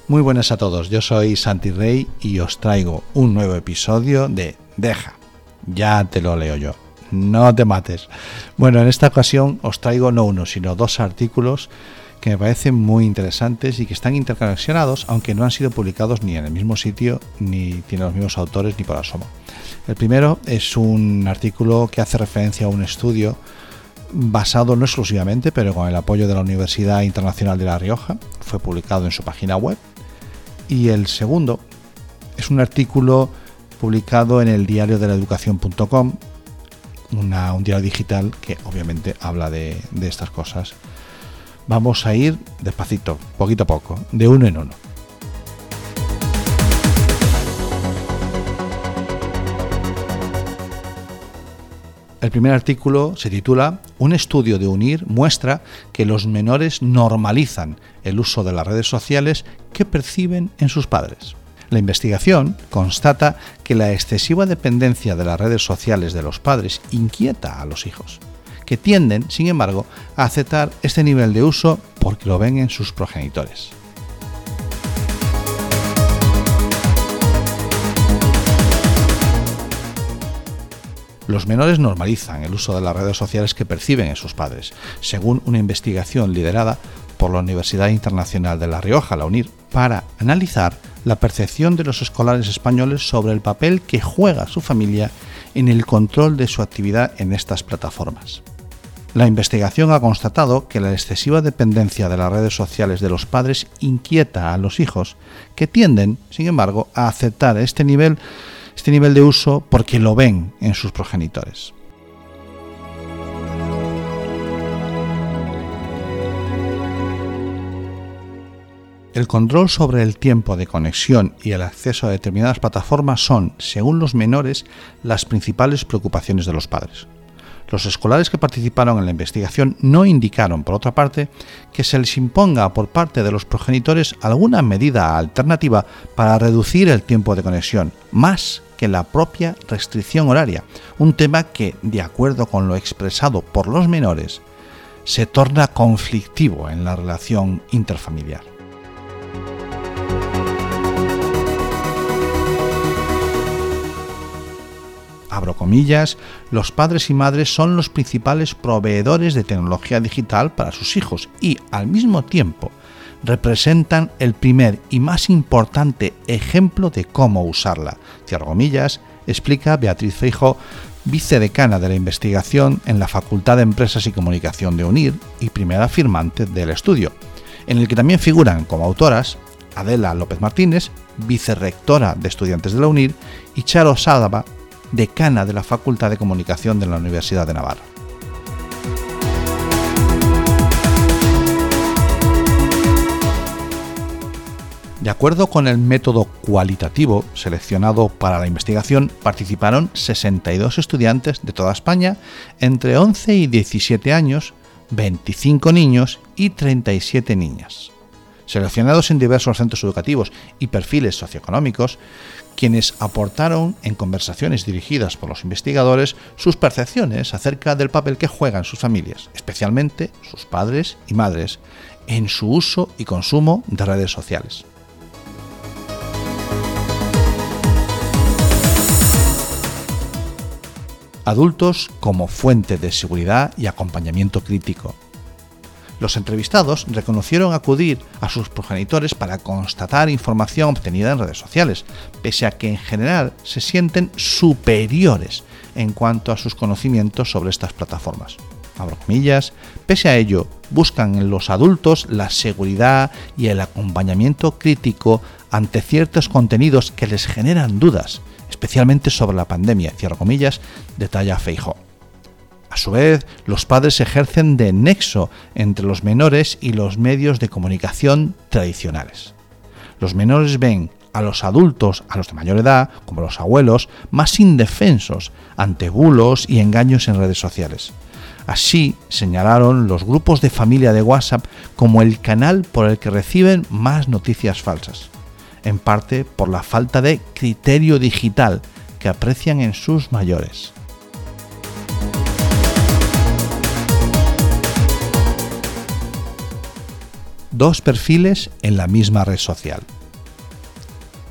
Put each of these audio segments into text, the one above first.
Muy buenas a todos, yo soy Santi Rey y os traigo un nuevo episodio de Deja, ya te lo leo yo, no te mates. Bueno, en esta ocasión os traigo no uno, sino dos artículos que me parecen muy interesantes y que están interconexionados, aunque no han sido publicados ni en el mismo sitio, ni tienen los mismos autores, ni por asomo. El primero es un artículo que hace referencia a un estudio basado no exclusivamente, pero con el apoyo de la Universidad Internacional de La Rioja, fue publicado en su página web. Y el segundo es un artículo publicado en el diario de la educación.com, un diario digital que obviamente habla de estas cosas. Vamos a ir despacito, poquito a poco, de uno en uno. El primer artículo se titula Un estudio de UNIR muestra que los menores normalizan el uso de las redes sociales que perciben en sus padres. La investigación constata que la excesiva dependencia de las redes sociales de los padres inquieta a los hijos, que tienden, sin embargo, a aceptar este nivel de uso porque lo ven en sus progenitores. Los menores normalizan el uso de las redes sociales que perciben en sus padres, según una investigación liderada por la Universidad Internacional de La Rioja, la UNIR, para analizar la percepción de los escolares españoles sobre el papel que juega su familia en el control de su actividad en estas plataformas. La investigación ha constatado que la excesiva dependencia de las redes sociales de los padres inquieta a los hijos, que tienden, sin embargo, a aceptar este nivel de uso porque lo ven en sus progenitores. El control sobre el tiempo de conexión y el acceso a determinadas plataformas son, según los menores, las principales preocupaciones de los padres. Los escolares que participaron en la investigación no indicaron, por otra parte, que se les imponga por parte de los progenitores alguna medida alternativa para reducir el tiempo de conexión, más que la propia restricción horaria, un tema que, de acuerdo con lo expresado por los menores, se torna conflictivo en la relación interfamiliar. Abro comillas, los padres y madres son los principales proveedores de tecnología digital para sus hijos y, al mismo tiempo, representan el primer y más importante ejemplo de cómo usarla. Cierro comillas, explica Beatriz Feijóo, vicedecana de la investigación en la Facultad de Empresas y Comunicación de UNIR y primera firmante del estudio, en el que también figuran como autoras Adela López Martínez, vicerrectora de estudiantes de la UNIR, y Charo Sádava, decana de la Facultad de Comunicación de la Universidad de Navarra. De acuerdo con el método cualitativo seleccionado para la investigación, participaron 62 estudiantes de toda España entre 11 y 17 años, 25 niños y 37 niñas, seleccionados en diversos centros educativos y perfiles socioeconómicos, quienes aportaron en conversaciones dirigidas por los investigadores sus percepciones acerca del papel que juegan sus familias, especialmente sus padres y madres, en su uso y consumo de redes sociales. Adultos como fuente de seguridad y acompañamiento crítico. Los entrevistados reconocieron acudir a sus progenitores para constatar información obtenida en redes sociales, pese a que en general se sienten superiores en cuanto a sus conocimientos sobre estas plataformas. Abro comillas, pese a ello, buscan en los adultos la seguridad y el acompañamiento crítico ante ciertos contenidos que les generan dudas, especialmente sobre la pandemia, cierro comillas, detalla Feijóo. A su vez, los padres ejercen de nexo entre los menores y los medios de comunicación tradicionales. Los menores ven a los adultos, a los de mayor edad, como los abuelos, más indefensos ante bulos y engaños en redes sociales. Así señalaron los grupos de familia de WhatsApp como el canal por el que reciben más noticias falsas, en parte por la falta de criterio digital que aprecian en sus mayores. Dos perfiles en la misma red social.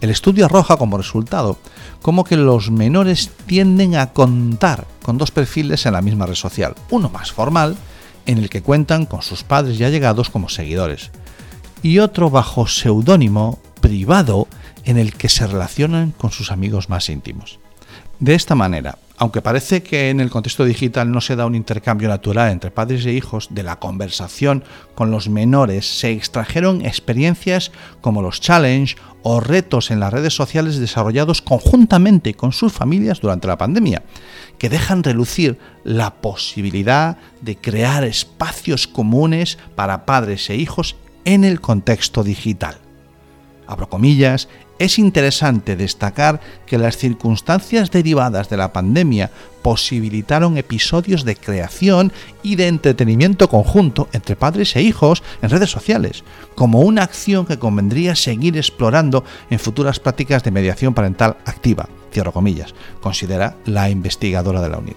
El estudio arroja como resultado como que los menores tienden a contar con dos perfiles en la misma red social, uno más formal, en el que cuentan con sus padres y allegados como seguidores, y otro bajo seudónimo privado en el que se relacionan con sus amigos más íntimos. De esta manera, aunque parece que en el contexto digital no se da un intercambio natural entre padres e hijos, de la conversación con los menores se extrajeron experiencias como los challenge o retos en las redes sociales desarrollados conjuntamente con sus familias durante la pandemia, que dejan relucir la posibilidad de crear espacios comunes para padres e hijos en el contexto digital. Abro comillas, es interesante destacar que las circunstancias derivadas de la pandemia posibilitaron episodios de creación y de entretenimiento conjunto entre padres e hijos en redes sociales, como una acción que convendría seguir explorando en futuras prácticas de mediación parental activa, cierro comillas, considera la investigadora de la UNIR.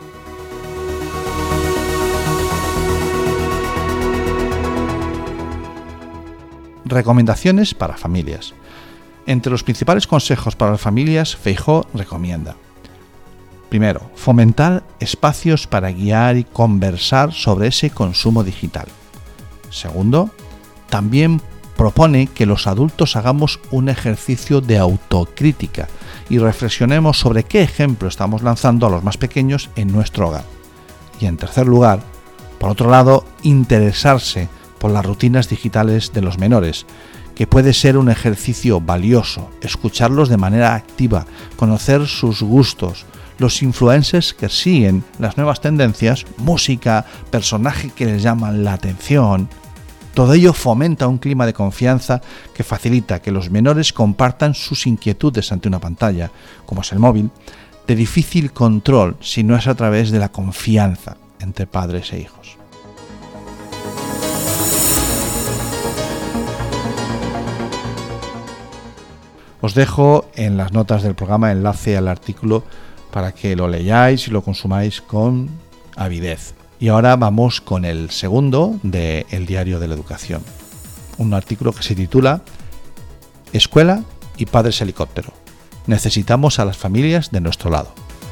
Recomendaciones para familias. Entre los principales consejos para las familias, Feijóo recomienda: primero, fomentar espacios para guiar y conversar sobre ese consumo digital. Segundo, también propone que los adultos hagamos un ejercicio de autocrítica y reflexionemos sobre qué ejemplo estamos lanzando a los más pequeños en nuestro hogar. Y en tercer lugar, por otro lado, interesarse por las rutinas digitales de los menores, que puede ser un ejercicio valioso, escucharlos de manera activa, conocer sus gustos, los influencers que siguen las nuevas tendencias, música, personajes que les llaman la atención. Todo ello fomenta un clima de confianza que facilita que los menores compartan sus inquietudes ante una pantalla, como es el móvil, de difícil control si no es a través de la confianza entre padres e hijos. Os dejo en las notas del programa enlace al artículo para que lo leáis y lo consumáis con avidez. Y ahora vamos con el segundo de El Diario de la Educación. Un artículo que se titula Escuela y padres helicóptero. Necesitamos a las familias de nuestro lado.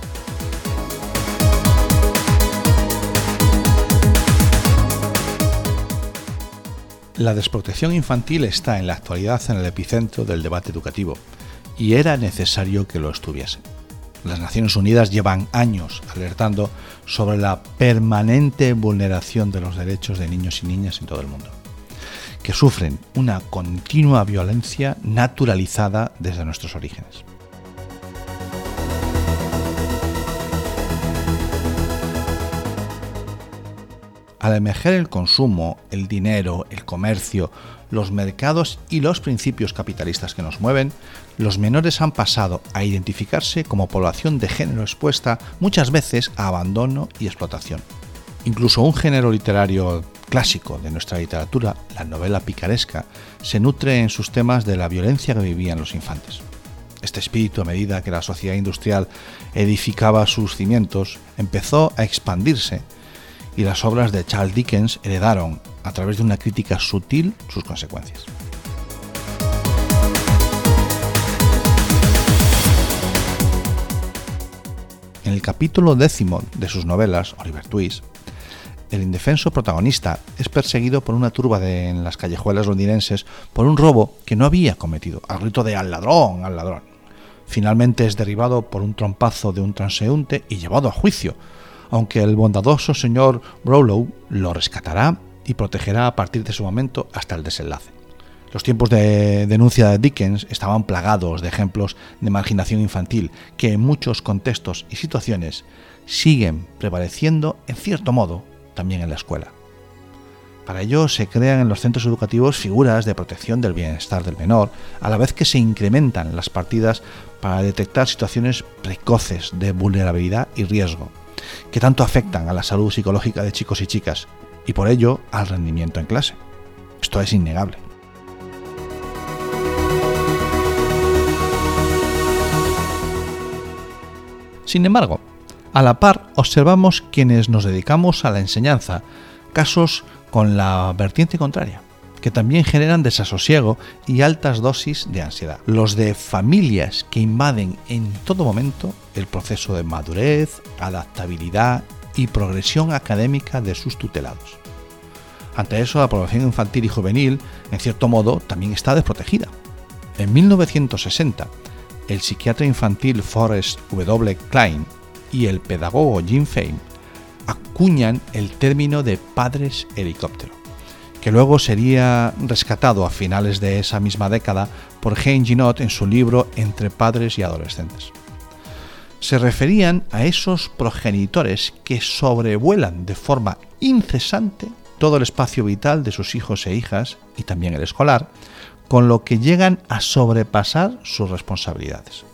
La desprotección infantil está en la actualidad en el epicentro del debate educativo y era necesario que lo estuviese. Las Naciones Unidas llevan años alertando sobre la permanente vulneración de los derechos de niños y niñas en todo el mundo, que sufren una continua violencia naturalizada desde nuestros orígenes. Al emerger el consumo, el dinero, el comercio, los mercados y los principios capitalistas que nos mueven, los menores han pasado a identificarse como población de género expuesta muchas veces a abandono y explotación. Incluso un género literario clásico de nuestra literatura, la novela picaresca, se nutre en sus temas de la violencia que vivían los infantes. Este espíritu, a medida que la sociedad industrial edificaba sus cimientos, empezó a expandirse, y las obras de Charles Dickens heredaron, a través de una crítica sutil, sus consecuencias. En el capítulo 10 de sus novelas, Oliver Twist, el indefenso protagonista es perseguido por una turba en las callejuelas londinenses por un robo que no había cometido, al grito de ¡al ladrón, al ladrón! Finalmente es derribado por un trompazo de un transeúnte y llevado a juicio, aunque el bondadoso señor Brownlow lo rescatará y protegerá a partir de su momento hasta el desenlace. Los tiempos de denuncia de Dickens estaban plagados de ejemplos de marginación infantil que en muchos contextos y situaciones siguen prevaleciendo, en cierto modo, también en la escuela. Para ello se crean en los centros educativos figuras de protección del bienestar del menor, a la vez que se incrementan las partidas para detectar situaciones precoces de vulnerabilidad y riesgo, que tanto afectan a la salud psicológica de chicos y chicas, y por ello al rendimiento en clase. Esto es innegable. Sin embargo, a la par observamos quienes nos dedicamos a la enseñanza casos con la vertiente contraria, que también generan desasosiego y altas dosis de ansiedad. Los de familias que invaden en todo momento el proceso de madurez, adaptabilidad y progresión académica de sus tutelados. Ante eso, la población infantil y juvenil, en cierto modo, también está desprotegida. En 1960, el psiquiatra infantil Forrest W. Klein y el pedagogo Jim Fame acuñan el término de padres helicóptero, que luego sería rescatado a finales de esa misma década por Jane Ginott en su libro Entre padres y adolescentes. Se referían a esos progenitores que sobrevuelan de forma incesante todo el espacio vital de sus hijos e hijas, y también el escolar, con lo que llegan a sobrepasar sus responsabilidades.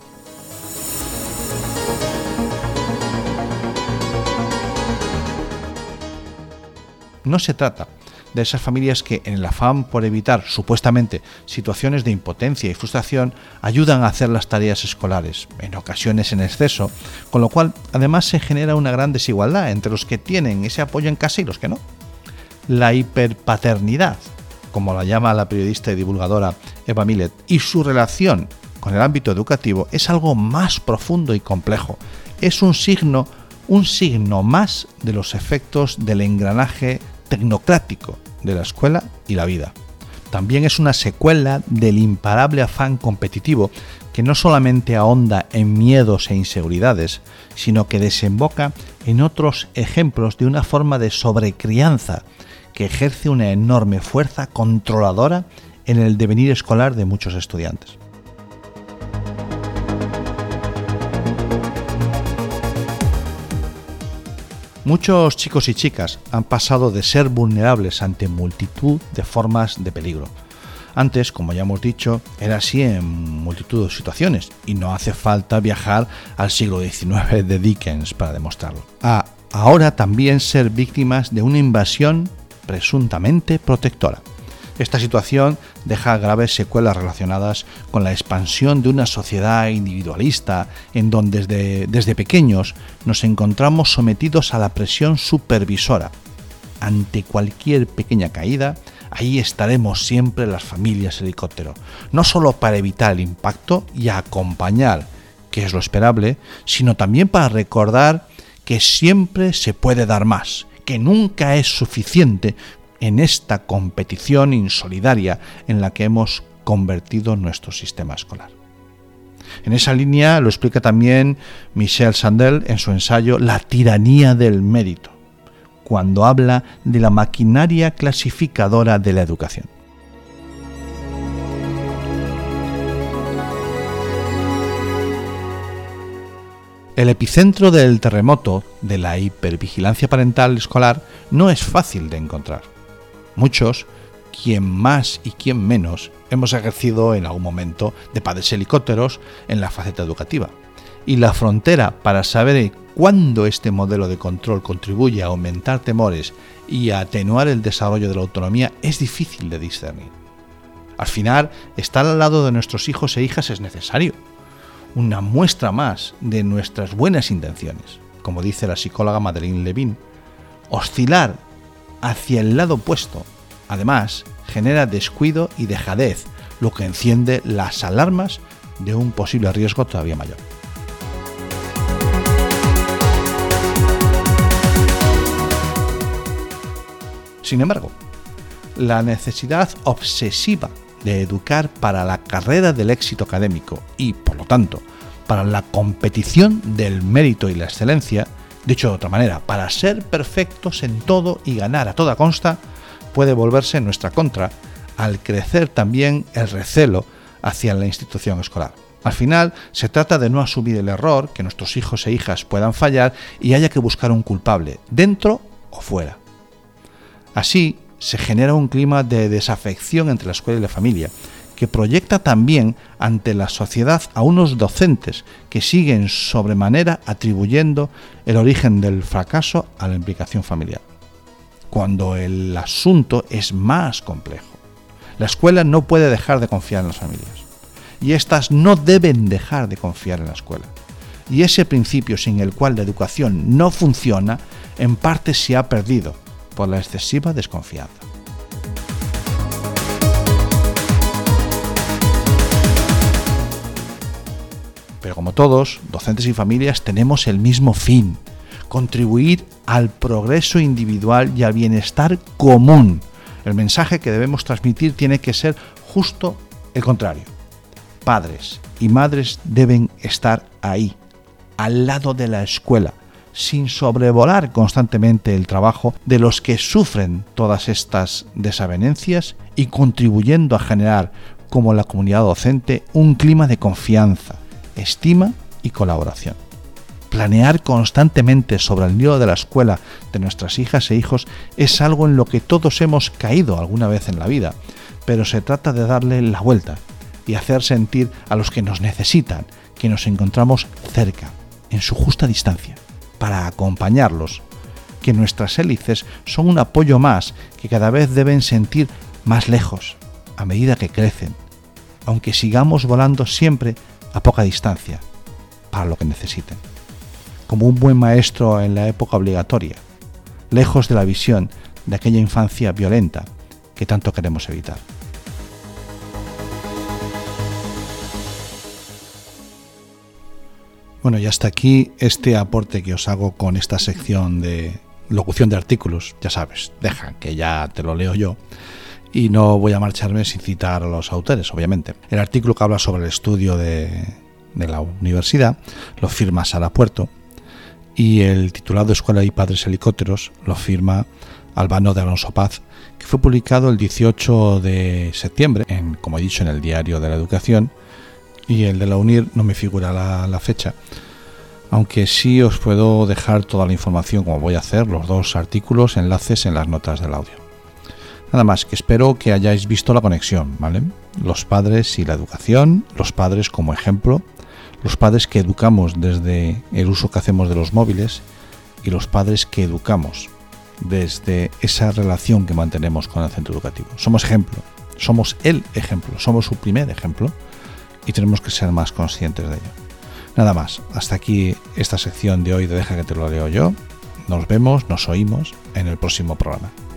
No se trata de esas familias que, en el afán por evitar supuestamente situaciones de impotencia y frustración, ayudan a hacer las tareas escolares, en ocasiones en exceso, con lo cual además se genera una gran desigualdad entre los que tienen ese apoyo en casa y los que no. La hiperpaternidad, como la llama la periodista y divulgadora Eva Millet, y su relación con el ámbito educativo es algo más profundo y complejo. Es un signo más de los efectos del engranaje tecnocrático de la escuela y la vida. También es una secuela del imparable afán competitivo que no solamente ahonda en miedos e inseguridades, sino que desemboca en otros ejemplos de una forma de sobrecrianza que ejerce una enorme fuerza controladora en el devenir escolar de muchos estudiantes. Muchos chicos y chicas han pasado de ser vulnerables ante multitud de formas de peligro. Antes, como ya hemos dicho, era así en multitud de situaciones y no hace falta viajar al siglo XIX de Dickens para demostrarlo. Ahora también ser víctimas de una invasión presuntamente protectora. Esta situación deja graves secuelas relacionadas con la expansión de una sociedad individualista en donde desde pequeños nos encontramos sometidos a la presión supervisora. Ante cualquier pequeña caída, ahí estaremos siempre las familias helicóptero, no solo para evitar el impacto y acompañar, que es lo esperable, sino también para recordar que siempre se puede dar más, que nunca es suficiente en esta competición insolidaria en la que hemos convertido nuestro sistema escolar. En esa línea lo explica también Michel Sandel en su ensayo La tiranía del mérito, cuando habla de la maquinaria clasificadora de la educación. El epicentro del terremoto de la hipervigilancia parental escolar no es fácil de encontrar. Muchos, quien más y quien menos, hemos ejercido en algún momento de padres helicópteros en la faceta educativa. Y la frontera para saber cuándo este modelo de control contribuye a aumentar temores y a atenuar el desarrollo de la autonomía es difícil de discernir. Al final, estar al lado de nuestros hijos e hijas es necesario. Una muestra más de nuestras buenas intenciones. Como dice la psicóloga Madeleine Levin, oscilar hacia el lado opuesto, además, genera descuido y dejadez, lo que enciende las alarmas de un posible riesgo todavía mayor. Sin embargo, la necesidad obsesiva de educar para la carrera del éxito académico y, por lo tanto, para la competición del mérito y la excelencia, dicho de otra manera, para ser perfectos en todo y ganar a toda costa, puede volverse en nuestra contra al crecer también el recelo hacia la institución escolar. Al final, se trata de no asumir el error, que nuestros hijos e hijas puedan fallar y haya que buscar un culpable, dentro o fuera. Así, se genera un clima de desafección entre la escuela y la familia, que proyecta también ante la sociedad a unos docentes que siguen sobremanera atribuyendo el origen del fracaso a la implicación familiar, cuando el asunto es más complejo. La escuela no puede dejar de confiar en las familias, y éstas no deben dejar de confiar en la escuela. Y ese principio sin el cual la educación no funciona, en parte se ha perdido por la excesiva desconfianza. Pero como todos, docentes y familias tenemos el mismo fin: contribuir al progreso individual y al bienestar común. El mensaje que debemos transmitir tiene que ser justo el contrario. Padres y madres deben estar ahí, al lado de la escuela, sin sobrevolar constantemente el trabajo de los que sufren todas estas desavenencias y contribuyendo a generar, como la comunidad docente, un clima de confianza, estima y colaboración. Planear constantemente sobre el nido de la escuela de nuestras hijas e hijos es algo en lo que todos hemos caído alguna vez en la vida, pero se trata de darle la vuelta y hacer sentir a los que nos necesitan que nos encontramos cerca, en su justa distancia, para acompañarlos, que nuestras hélices son un apoyo más que cada vez deben sentir más lejos a medida que crecen, aunque sigamos volando siempre a poca distancia, para lo que necesiten. Como un buen maestro en la época obligatoria, lejos de la visión de aquella infancia violenta que tanto queremos evitar. Bueno, y hasta aquí este aporte que os hago con esta sección de locución de artículos. Ya sabes, deja que ya te lo leo yo y no voy a marcharme sin citar a los autores, obviamente. El artículo que habla sobre el estudio de la universidad lo firma Sara Puerto, y el titulado Escuela y Padres Helicópteros lo firma Albano de Alonso Paz, que fue publicado el 18 de septiembre, como he dicho, en el Diario de la Educación, y el de la UNIR no me figura la fecha, aunque sí os puedo dejar toda la información, como voy a hacer, los dos artículos, enlaces en las notas del audio. Nada más, que espero que hayáis visto la conexión, ¿vale? Los padres y la educación, los padres como ejemplo, los padres que educamos desde el uso que hacemos de los móviles y los padres que educamos desde esa relación que mantenemos con el centro educativo. Somos ejemplo, somos el ejemplo, somos su primer ejemplo y tenemos que ser más conscientes de ello. Nada más, hasta aquí esta sección de hoy de Deja que te lo leo yo. Nos vemos, nos oímos en el próximo programa.